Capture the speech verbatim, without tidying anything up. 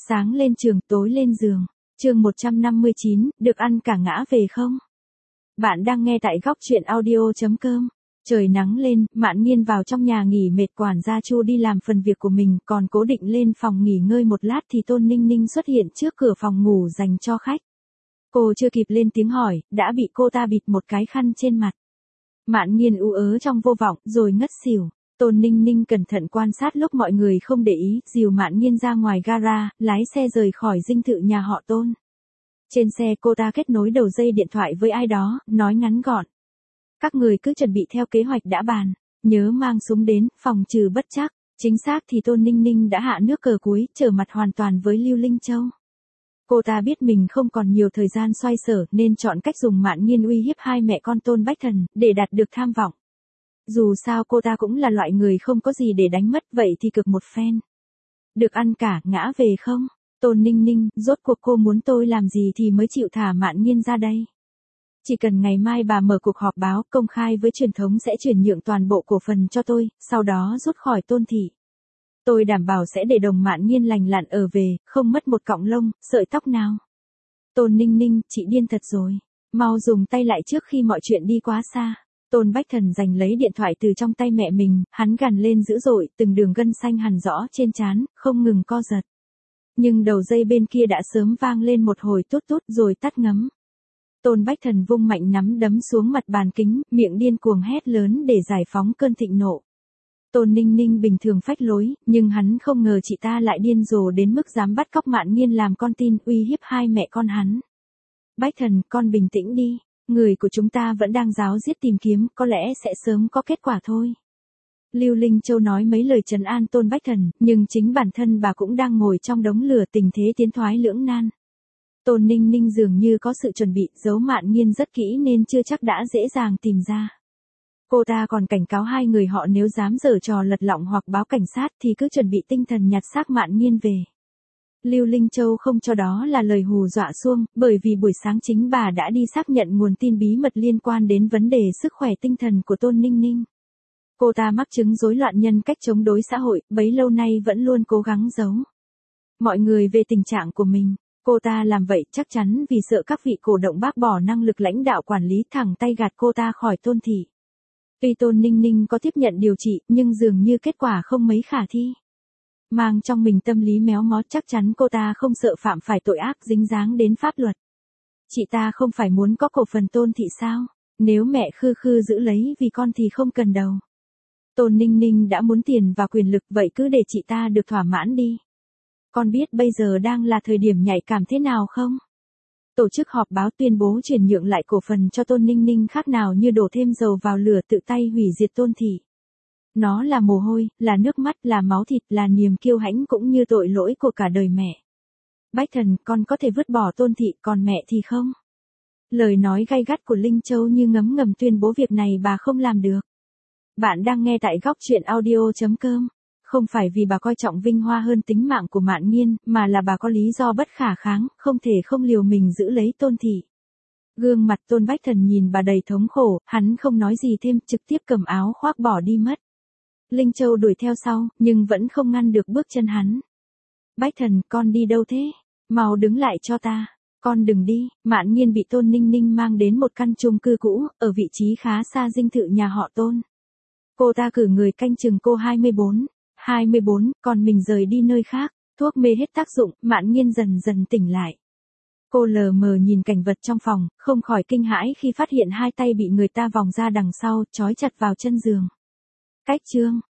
Sáng lên trường, tối lên giường. Chương một trăm năm mươi chín, được ăn cả ngã về không? Bạn đang nghe tại góc truyện audio chấm com. Trời nắng lên, Mạn Nghiên vào trong nhà nghỉ mệt, quản gia Chu đi làm phần việc của mình, còn cố định lên phòng nghỉ ngơi một lát thì Tôn Ninh Ninh xuất hiện trước cửa phòng ngủ dành cho khách. Cô chưa kịp lên tiếng hỏi, đã bị cô ta bịt một cái khăn trên mặt. Mạn Nghiên ú ớ trong vô vọng, rồi ngất xỉu. Tôn Ninh Ninh cẩn thận quan sát lúc mọi người không để ý, dìu Mạn Nghiên ra ngoài gara, lái xe rời khỏi dinh thự nhà họ Tôn. Trên xe cô ta kết nối đầu dây điện thoại với ai đó, nói ngắn gọn. Các người cứ chuẩn bị theo kế hoạch đã bàn, nhớ mang súng đến, phòng trừ bất trắc. Chính xác thì Tôn Ninh Ninh đã hạ nước cờ cuối, trở mặt hoàn toàn với Lưu Linh Châu. Cô ta biết mình không còn nhiều thời gian xoay sở nên chọn cách dùng Mạn Nghiên uy hiếp hai mẹ con Tôn Bách Thần, để đạt được tham vọng. Dù sao cô ta cũng là loại người không có gì để đánh mất, vậy thì cực một phen. Được ăn cả ngã về không? Tôn Ninh Ninh, rốt cuộc cô muốn tôi làm gì thì mới chịu thả Mạn Nghiên ra đây? Chỉ cần ngày mai bà mở cuộc họp báo công khai với truyền thống sẽ chuyển nhượng toàn bộ cổ phần cho tôi, sau đó rút khỏi Tôn thị. Tôi đảm bảo sẽ để đồng Mạn Nghiên lành lặn ở về, không mất một cọng lông, sợi tóc nào. Tôn Ninh Ninh, chị điên thật rồi. Mau dùng tay lại trước khi mọi chuyện đi quá xa. Tôn Bách Thần giành lấy điện thoại từ trong tay mẹ mình, hắn gằn lên dữ dội, từng đường gân xanh hằn rõ trên trán, không ngừng co giật. Nhưng đầu dây bên kia đã sớm vang lên một hồi tút tút rồi tắt ngấm. Tôn Bách Thần vung mạnh nắm đấm xuống mặt bàn kính, miệng điên cuồng hét lớn để giải phóng cơn thịnh nộ. Tôn Ninh Ninh bình thường phách lối, nhưng hắn không ngờ chị ta lại điên rồ đến mức dám bắt cóc Mạn Nghiên làm con tin, uy hiếp hai mẹ con hắn. Bách Thần, con bình tĩnh đi. Người của chúng ta vẫn đang ráo riết tìm kiếm, có lẽ sẽ sớm có kết quả thôi. Lưu Linh Châu nói mấy lời trấn an Tôn Bách Thần, nhưng chính bản thân bà cũng đang ngồi trong đống lửa, tình thế tiến thoái lưỡng nan. Tôn Ninh Ninh dường như có sự chuẩn bị, giấu Mạn Nghiên rất kỹ nên chưa chắc đã dễ dàng tìm ra. Cô ta còn cảnh cáo hai người họ nếu dám giở trò lật lọng hoặc báo cảnh sát thì cứ chuẩn bị tinh thần nhặt xác Mạn Nghiên về. Lưu Linh Châu không cho đó là lời hù dọa suông, bởi vì buổi sáng chính bà đã đi xác nhận nguồn tin bí mật liên quan đến vấn đề sức khỏe tinh thần của Tôn Ninh Ninh. Cô ta mắc chứng rối loạn nhân cách chống đối xã hội, bấy lâu nay vẫn luôn cố gắng giấu mọi người về tình trạng của mình. Cô ta làm vậy chắc chắn vì sợ các vị cổ động bác bỏ năng lực lãnh đạo quản lý, thẳng tay gạt cô ta khỏi Tôn thị. Tuy Tôn Ninh Ninh có tiếp nhận điều trị, nhưng dường như kết quả không mấy khả thi. Mang trong mình tâm lý méo mó, chắc chắn cô ta không sợ phạm phải tội ác dính dáng đến pháp luật. Chị ta không phải muốn có cổ phần Tôn thị sao? Nếu mẹ khư khư giữ lấy vì con thì không cần đâu. Tôn Ninh Ninh đã muốn tiền và quyền lực, vậy cứ để chị ta được thỏa mãn đi. Con biết bây giờ đang là thời điểm nhạy cảm thế nào không? Tổ chức họp báo tuyên bố chuyển nhượng lại cổ phần cho Tôn Ninh Ninh khác nào như đổ thêm dầu vào lửa, tự tay hủy diệt Tôn thị. Nó là mồ hôi, là nước mắt, là máu thịt, là niềm kiêu hãnh cũng như tội lỗi của cả đời mẹ. Bách Thần, con có thể vứt bỏ Tôn thị, còn mẹ thì không. Lời nói gay gắt của Linh Châu như ngấm ngầm tuyên bố việc này bà không làm được. Bạn đang nghe tại góc truyện audio chấm com. Không phải vì bà coi trọng vinh hoa hơn tính mạng của Mạn Nghiên, mà là bà có lý do bất khả kháng, không thể không liều mình giữ lấy Tôn thị. Gương mặt Tôn Bách Thần nhìn bà đầy thống khổ, hắn không nói gì thêm, trực tiếp cầm áo khoác bỏ đi mất. Linh Châu đuổi theo sau, nhưng vẫn không ngăn được bước chân hắn. Bách Thần, con đi đâu thế? Mau đứng lại cho ta. Con đừng đi. Mạn Nghiên bị Tôn Ninh Ninh mang đến một căn chung cư cũ, ở vị trí khá xa dinh thự nhà họ Tôn. Cô ta cử người canh chừng cô hai mươi bốn. hai mươi bốn, còn mình rời đi nơi khác. Thuốc mê hết tác dụng, Mạn Nghiên dần dần tỉnh lại. Cô lờ mờ nhìn cảnh vật trong phòng, không khỏi kinh hãi khi phát hiện hai tay bị người ta vòng ra đằng sau, trói chặt vào chân giường. Cách chương